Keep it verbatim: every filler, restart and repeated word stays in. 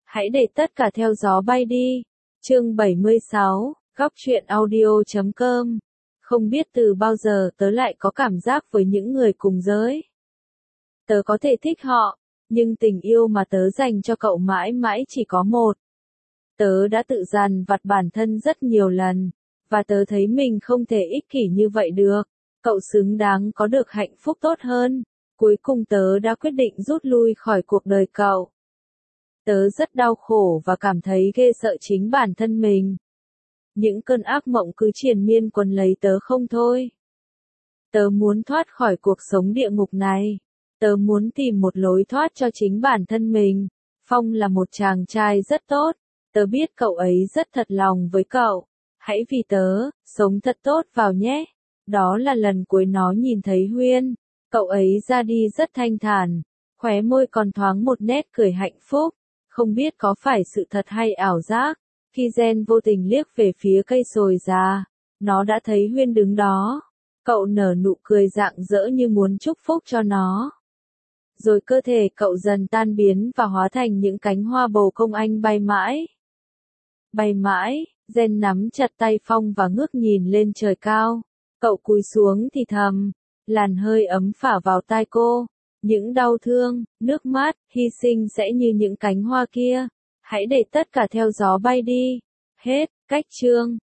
Hãy để tất cả theo gió bay đi. Chương bảy mươi sáu, góc truyện audio chấm com. Không biết từ bao giờ tớ lại có cảm giác với những người cùng giới. Tớ có thể thích họ, nhưng tình yêu mà tớ dành cho cậu mãi mãi chỉ có một. Tớ đã tự dằn vặt bản thân rất nhiều lần, và tớ thấy mình không thể ích kỷ như vậy được. Cậu xứng đáng có được hạnh phúc tốt hơn. Cuối cùng tớ đã quyết định rút lui khỏi cuộc đời cậu. Tớ rất đau khổ và cảm thấy ghê sợ chính bản thân mình. Những cơn ác mộng cứ triền miên quấn lấy tớ không thôi. Tớ muốn thoát khỏi cuộc sống địa ngục này. Tớ muốn tìm một lối thoát cho chính bản thân mình. Phong là một chàng trai rất tốt. Tớ biết cậu ấy rất thật lòng với cậu. Hãy vì tớ, sống thật tốt vào nhé. Đó là lần cuối nó nhìn thấy Huyên. Cậu ấy ra đi rất thanh thản. Khóe môi còn thoáng một nét cười hạnh phúc. Không biết có phải sự thật hay ảo giác. Khi Gen vô tình liếc về phía cây sồi già, nó đã thấy Huyên đứng đó. Cậu nở nụ cười rạng rỡ như muốn chúc phúc cho nó. Rồi cơ thể cậu dần tan biến và hóa thành những cánh hoa bồ công anh bay mãi. Bay mãi, Gen nắm chặt tay Phong và ngước nhìn lên trời cao. Cậu cúi xuống thì thầm, làn hơi ấm phả vào tai cô. Những đau thương, nước mắt, hy sinh sẽ như những cánh hoa kia. Hãy để tất cả theo gió bay đi. Hết, cách chương.